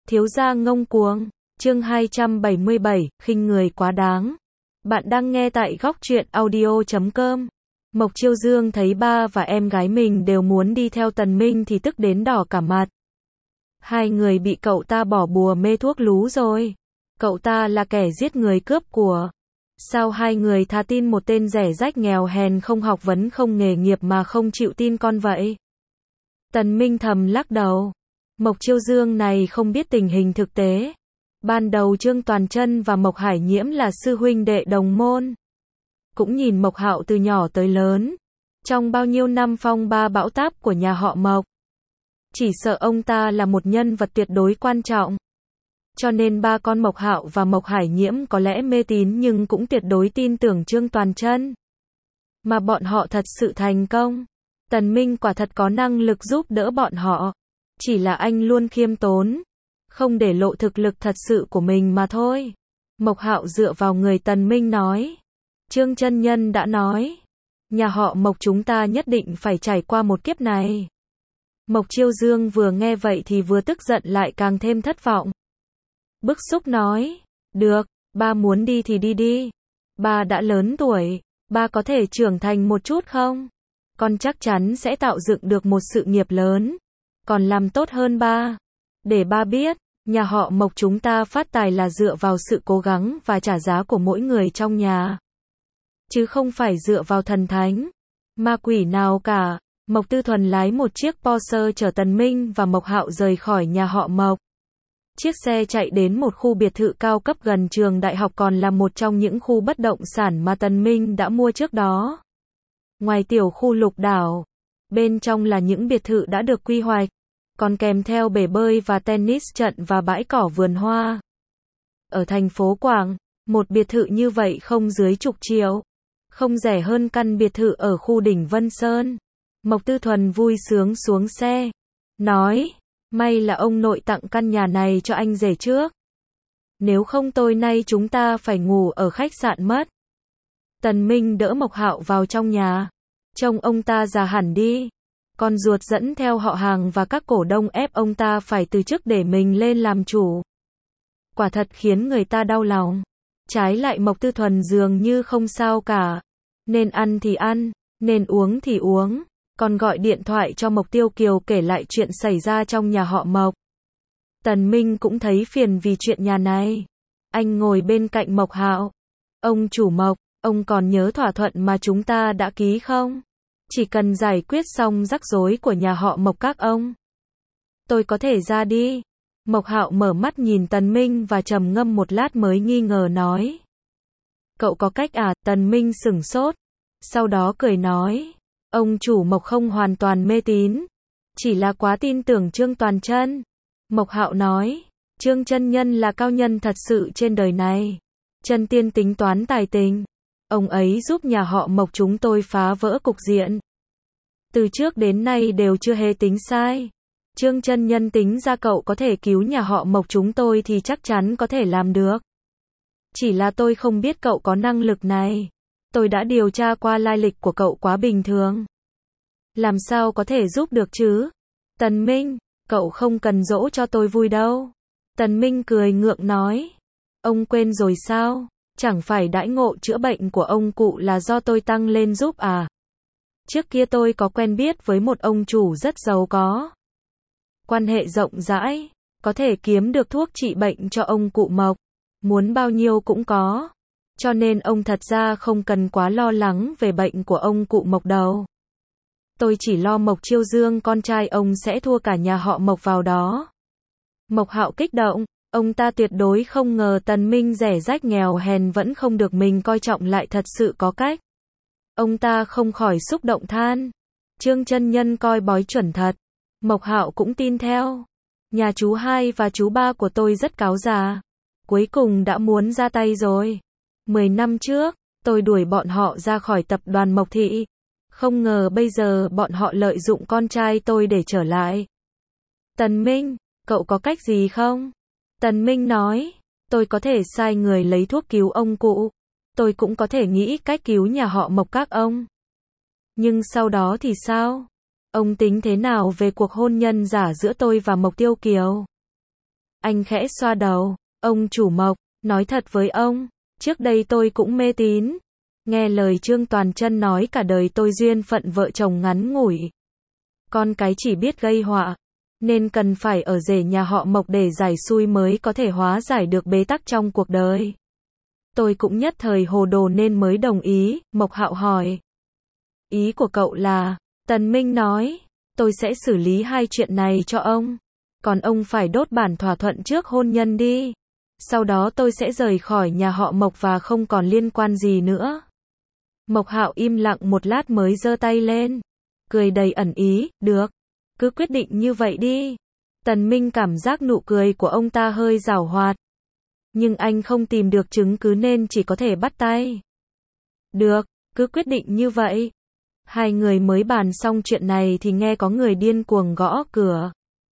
Thiếu gia ngông cuồng, chương 277, khinh người quá đáng. Bạn đang nghe tại góc truyện audio.com. Mộc Chiêu Dương thấy ba và em gái mình đều muốn đi theo Tần Minh thì tức đến đỏ cả mặt. Hai người bị cậu ta bỏ bùa mê thuốc lú rồi. Cậu ta là kẻ giết người cướp của. Sao hai người thà tin một tên rẻ rách nghèo hèn không học vấn không nghề nghiệp mà không chịu tin con vậy? Tần Minh thầm lắc đầu. Mộc Chiêu Dương này không biết tình hình thực tế. Ban đầu Trương Toàn Chân và Mộc Hải Nhiễm là sư huynh đệ đồng môn. Cũng nhìn Mộc Hạo từ nhỏ tới lớn. Trong bao nhiêu năm phong ba bão táp của nhà họ Mộc. Chỉ sợ ông ta là một nhân vật tuyệt đối quan trọng. Cho nên ba con Mộc Hạo và Mộc Hải Nhiễm có lẽ mê tín nhưng cũng tuyệt đối tin tưởng Trương Toàn Chân. Mà bọn họ thật sự thành công. Tần Minh quả thật có năng lực giúp đỡ bọn họ. Chỉ là anh luôn khiêm tốn. Không để lộ thực lực thật sự của mình mà thôi. Mộc Hạo dựa vào người Tần Minh nói. Trương chân nhân đã nói. Nhà họ Mộc chúng ta nhất định phải trải qua một kiếp này. Mộc Chiêu Dương vừa nghe vậy thì vừa tức giận lại càng thêm thất vọng. Bức xúc nói. Được, ba muốn đi thì đi đi. Ba đã lớn tuổi. Ba có thể trưởng thành một chút không? Con chắc chắn sẽ tạo dựng được một sự nghiệp lớn. Còn làm tốt hơn ba. Để ba biết, nhà họ Mộc chúng ta phát tài là dựa vào sự cố gắng và trả giá của mỗi người trong nhà. Chứ không phải dựa vào thần thánh, ma quỷ nào cả. Mộc Tư Thuần lái một chiếc Porsche chở Tần Minh và Mộc Hạo rời khỏi nhà họ Mộc. Chiếc xe chạy đến một khu biệt thự cao cấp gần trường đại học còn là một trong những khu bất động sản mà Tần Minh đã mua trước đó. Ngoài tiểu khu Lục Đảo, bên trong là những biệt thự đã được quy hoạch, còn kèm theo bể bơi và tennis trận và bãi cỏ vườn hoa. Ở thành phố Quảng, một biệt thự như vậy không dưới chục triệu, không rẻ hơn căn biệt thự ở khu đỉnh Vân Sơn. Mộc Tư Thuần vui sướng xuống xe, nói, may là ông nội tặng căn nhà này cho anh rể trước. Nếu không tối nay chúng ta phải ngủ ở khách sạn mất. Tần Minh đỡ Mộc Hạo vào trong nhà. Trông ông ta già hẳn đi. Con ruột dẫn theo họ hàng và các cổ đông ép ông ta phải từ chức để mình lên làm chủ. Quả thật khiến người ta đau lòng. Trái lại Mộc Tư Thuần dường như không sao cả. Nên ăn thì ăn, nên uống thì uống. Còn gọi điện thoại cho Mộc Tiêu Kiều kể lại chuyện xảy ra trong nhà họ Mộc. Tần Minh cũng thấy phiền vì chuyện nhà này. Anh ngồi bên cạnh Mộc Hạo. Ông chủ Mộc, ông còn nhớ thỏa thuận mà chúng ta đã ký không? Chỉ cần giải quyết xong rắc rối của nhà họ Mộc các ông, tôi có thể ra đi. Mộc Hạo mở mắt nhìn Tần Minh và trầm ngâm một lát mới nghi ngờ nói. Cậu có cách à? Tần Minh sửng sốt. Sau đó cười nói. Ông chủ Mộc không hoàn toàn mê tín. Chỉ là quá tin tưởng Trương Toàn Chân. Mộc Hạo nói. Trương chân nhân là cao nhân thật sự trên đời này. Chân tiên tính toán tài tình. Ông ấy giúp nhà họ Mộc chúng tôi phá vỡ cục diện. Từ trước đến nay đều chưa hề tính sai. Trương chân nhân tính ra cậu có thể cứu nhà họ Mộc chúng tôi thì chắc chắn có thể làm được. Chỉ là tôi không biết cậu có năng lực này. Tôi đã điều tra qua lai lịch của cậu quá bình thường. Làm sao có thể giúp được chứ? Tần Minh, cậu không cần dỗ cho tôi vui đâu. Tần Minh cười ngượng nói. Ông quên rồi sao? Chẳng phải đãi ngộ chữa bệnh của ông cụ là do tôi tăng lên giúp à? Trước kia tôi có quen biết với một ông chủ rất giàu có. Quan hệ rộng rãi, có thể kiếm được thuốc trị bệnh cho ông cụ Mộc. Muốn bao nhiêu cũng có. Cho nên ông thật ra không cần quá lo lắng về bệnh của ông cụ Mộc đâu. Tôi chỉ lo Mộc Chiêu Dương con trai ông sẽ thua cả nhà họ Mộc vào đó. Mộc Hạo kích động. Ông ta tuyệt đối không ngờ Tần Minh rẻ rách nghèo hèn vẫn không được mình coi trọng lại thật sự có cách. Ông ta không khỏi xúc động than. Trương chân nhân coi bói chuẩn thật. Mộc Hạo cũng tin theo. Nhà chú hai và chú ba của tôi rất cáo già. Cuối cùng đã muốn ra tay rồi. 10 năm trước, tôi đuổi bọn họ ra khỏi tập đoàn Mộc Thị. Không ngờ bây giờ bọn họ lợi dụng con trai tôi để trở lại. Tần Minh, cậu có cách gì không? Tần Minh nói, tôi có thể sai người lấy thuốc cứu ông cụ. Tôi cũng có thể nghĩ cách cứu nhà họ Mộc các ông. Nhưng sau đó thì sao? Ông tính thế nào về cuộc hôn nhân giả giữa tôi và Mộc Tiêu Kiều? Anh khẽ xoa đầu. Ông chủ Mộc, nói thật với ông, trước đây tôi cũng mê tín. Nghe lời Trương Toàn Chân nói cả đời tôi duyên phận vợ chồng ngắn ngủi. Con cái chỉ biết gây họa, nên cần phải ở rể nhà họ Mộc để giải xui mới có thể hóa giải được bế tắc trong cuộc đời. Tôi cũng nhất thời hồ đồ nên mới đồng ý. Mộc Hạo hỏi. Ý của cậu là, Tần Minh nói, tôi sẽ xử lý hai chuyện này cho ông. Còn ông phải đốt bản thỏa thuận trước hôn nhân đi. Sau đó tôi sẽ rời khỏi nhà họ Mộc và không còn liên quan gì nữa. Mộc Hạo im lặng một lát mới giơ tay lên. Cười đầy ẩn ý, được. Cứ quyết định như vậy đi. Tần Minh cảm giác nụ cười của ông ta hơi giảo hoạt. Nhưng anh không tìm được chứng cứ nên chỉ có thể bắt tay. Được, cứ quyết định như vậy. Hai người mới bàn xong chuyện này thì nghe có người điên cuồng gõ cửa.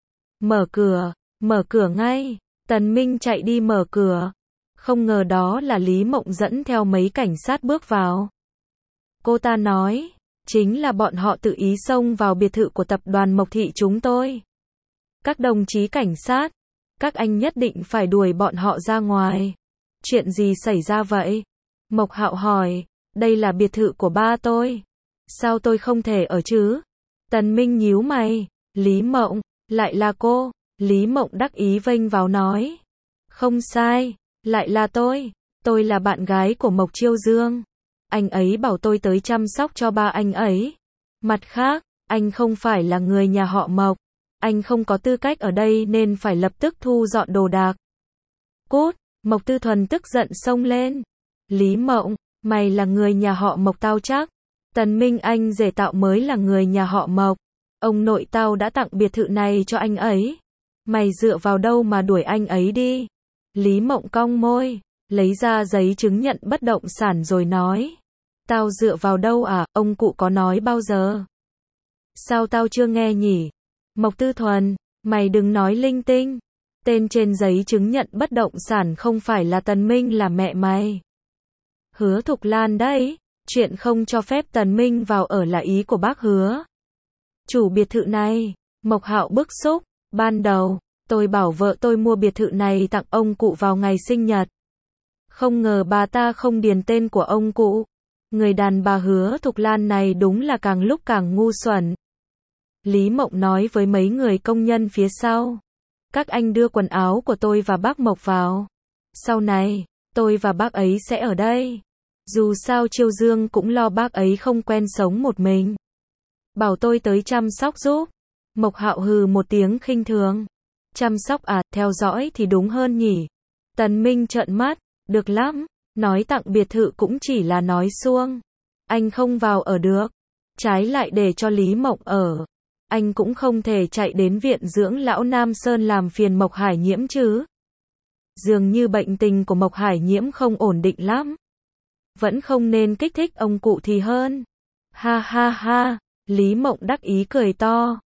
Mở cửa ngay. Tần Minh chạy đi mở cửa. Không ngờ đó là Lý Mộng dẫn theo mấy cảnh sát bước vào. Cô ta nói, chính là bọn họ tự ý xông vào biệt thự của tập đoàn Mộc Thị chúng tôi. Các đồng chí cảnh sát, các anh nhất định phải đuổi bọn họ ra ngoài. Chuyện gì xảy ra vậy? Mộc Hạo hỏi, đây là biệt thự của ba tôi. Sao tôi không thể ở chứ? Tần Minh nhíu mày, Lý Mộng, lại là cô. Lý Mộng đắc ý vênh vào nói. Không sai, lại là tôi là bạn gái của Mộc Chiêu Dương. Anh ấy bảo tôi tới chăm sóc cho ba anh ấy. Mặt khác, anh không phải là người nhà họ Mộc. Anh không có tư cách ở đây nên phải lập tức thu dọn đồ đạc. Cút, Mộc Tư Thuần tức giận xông lên. Lý Mộng, mày là người nhà họ Mộc tao chắc. Tần Minh anh rể tạo mới là người nhà họ Mộc. Ông nội tao đã tặng biệt thự này cho anh ấy. Mày dựa vào đâu mà đuổi anh ấy đi? Lý Mộng cong môi, lấy ra giấy chứng nhận bất động sản rồi nói. Tao dựa vào đâu à, ông cụ có nói bao giờ? Sao tao chưa nghe nhỉ? Mộc Tư Thuần, mày đừng nói linh tinh. Tên trên giấy chứng nhận bất động sản không phải là Tần Minh là mẹ mày. Hứa Thục Lan đấy, chuyện không cho phép Tần Minh vào ở là ý của bác Hứa. Chủ biệt thự này, Mộc Hạo bức xúc, ban đầu, tôi bảo vợ tôi mua biệt thự này tặng ông cụ vào ngày sinh nhật. Không ngờ bà ta không điền tên của ông cụ. Người đàn bà Hứa Thục Lan này đúng là càng lúc càng ngu xuẩn. Lý Mộng nói với mấy người công nhân phía sau. Các anh đưa quần áo của tôi và bác Mộc vào. Sau này, tôi và bác ấy sẽ ở đây. Dù sao Chiêu Dương cũng lo bác ấy không quen sống một mình. Bảo tôi tới chăm sóc giúp. Mộc Hạo hừ một tiếng khinh thường. Chăm sóc à, theo dõi thì đúng hơn nhỉ. Tần Minh trợn mắt, được lắm, nói tặng biệt thự cũng chỉ là nói suông. Anh không vào ở được. Trái lại để cho Lý Mộng ở. Anh cũng không thể chạy đến viện dưỡng lão Nam Sơn làm phiền Mộc Hải Nhiễm chứ. Dường như bệnh tình của Mộc Hải Nhiễm không ổn định lắm. Vẫn không nên kích thích ông cụ thì hơn. Ha ha ha, Lý Mộng đắc ý cười to.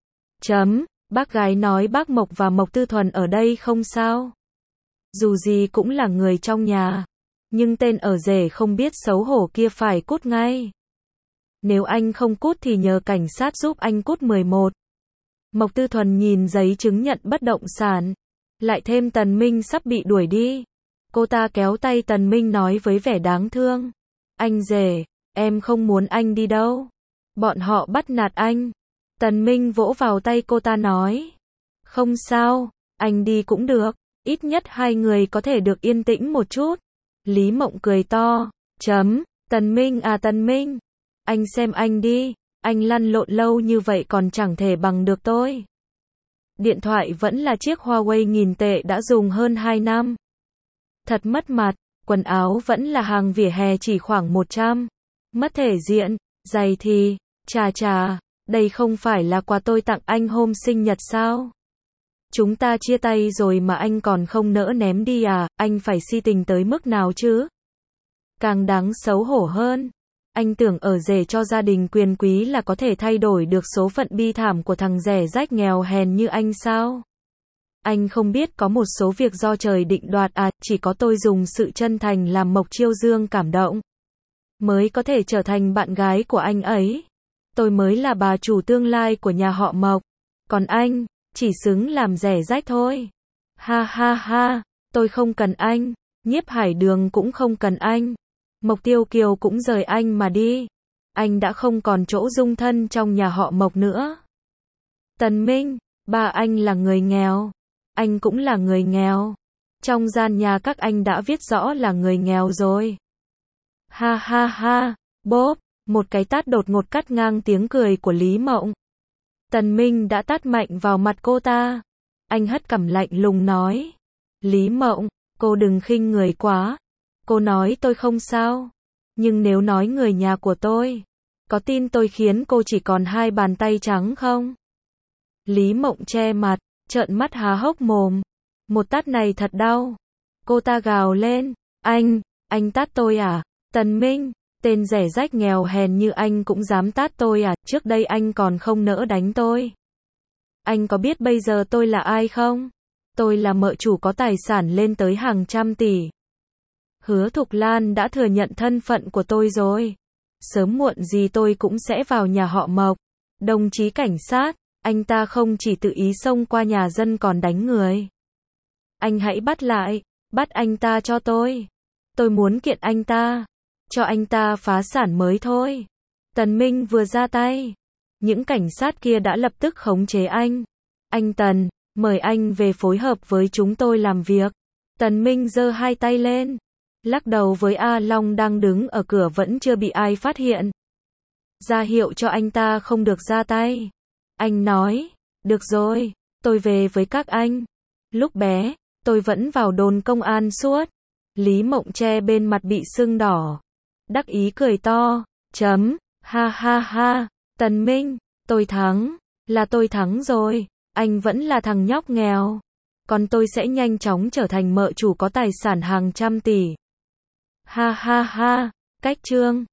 Bác gái nói bác Mộc và Mộc Tư Thuần ở đây không sao. Dù gì cũng là người trong nhà. Nhưng tên ở rể không biết xấu hổ kia phải cút ngay. Nếu anh không cút thì nhờ cảnh sát giúp anh cút 11. Mộc Tư Thuần nhìn giấy chứng nhận bất động sản. Lại thêm Tần Minh sắp bị đuổi đi. Cô ta kéo tay Tần Minh nói với vẻ đáng thương. Anh rể, em không muốn anh đi đâu. Bọn họ bắt nạt anh. Tần Minh vỗ vào tay cô ta nói. Không sao, anh đi cũng được. Ít nhất hai người có thể được yên tĩnh một chút. Lý Mộng cười to. Tần Minh à Tần Minh. Anh xem anh đi. Anh lăn lộn lâu như vậy còn chẳng thể bằng được tôi. Điện thoại vẫn là chiếc Huawei 1000 tệ đã dùng hơn 2 năm. Thật mất mặt. Quần áo vẫn là hàng vỉa hè chỉ khoảng 100. Mất thể diện. Giày thì, chà, đây không phải là quà tôi tặng anh hôm sinh nhật sao? Chúng ta chia tay rồi mà anh còn không nỡ ném đi à, anh phải si tình tới mức nào chứ? Càng đáng xấu hổ hơn. Anh tưởng ở rể cho gia đình quyền quý là có thể thay đổi được số phận bi thảm của thằng rẻ rách nghèo hèn như anh sao? Anh không biết có một số việc do trời định đoạt à, chỉ có tôi dùng sự chân thành làm Mộc Chiêu Dương cảm động. Mới có thể trở thành bạn gái của anh ấy. Tôi mới là bà chủ tương lai của nhà họ Mộc. Còn anh, chỉ xứng làm rẻ rách thôi. Ha ha ha, tôi không cần anh, Nhiếp Hải Đường cũng không cần anh, Mộc Tiêu Kiều cũng rời anh mà đi. Anh đã không còn chỗ dung thân trong nhà họ Mộc nữa. Tần Minh, ba anh là người nghèo, anh cũng là người nghèo. Trong gian nhà các anh đã viết rõ là người nghèo rồi. Ha ha ha, bốp, một cái tát đột ngột cắt ngang tiếng cười của Lý Mộng. Tần Minh đã tát mạnh vào mặt cô ta. Anh hất cằm lạnh lùng nói. Lý Mộng, cô đừng khinh người quá. Cô nói tôi không sao. Nhưng nếu nói người nhà của tôi, có tin tôi khiến cô chỉ còn 2 bàn tay trắng không? Lý Mộng che mặt, trợn mắt há hốc mồm. Một tát này thật đau. Cô ta gào lên. Anh tát tôi à? Tần Minh, tên rẻ rách nghèo hèn như anh cũng dám tát tôi à? Trước đây anh còn không nỡ đánh tôi. Anh có biết bây giờ tôi là ai không? Tôi là mợ chủ có tài sản lên tới hàng trăm tỷ. Hứa Thục Lan đã thừa nhận thân phận của tôi rồi. Sớm muộn gì tôi cũng sẽ vào nhà họ Mộc. Đồng chí cảnh sát, anh ta không chỉ tự ý xông qua nhà dân còn đánh người. Anh hãy bắt lại, bắt anh ta cho tôi. Tôi muốn kiện anh ta, cho anh ta phá sản mới thôi. Tần Minh vừa ra tay, những cảnh sát kia đã lập tức khống chế anh. Anh Tần, mời anh về phối hợp với chúng tôi làm việc. Tần Minh giơ 2 tay lên, lắc đầu với A Long đang đứng ở cửa vẫn chưa bị ai phát hiện. Ra hiệu cho anh ta không được ra tay. Anh nói, được rồi, tôi về với các anh. Lúc bé, tôi vẫn vào đồn công an suốt. Lý Mộng che bên mặt bị sưng đỏ. Đắc ý cười to, ha ha ha, Tần Minh, tôi thắng, là tôi thắng rồi, anh vẫn là thằng nhóc nghèo. Còn tôi sẽ nhanh chóng trở thành mợ chủ có tài sản hàng trăm tỷ. Ha ha ha, cách chương.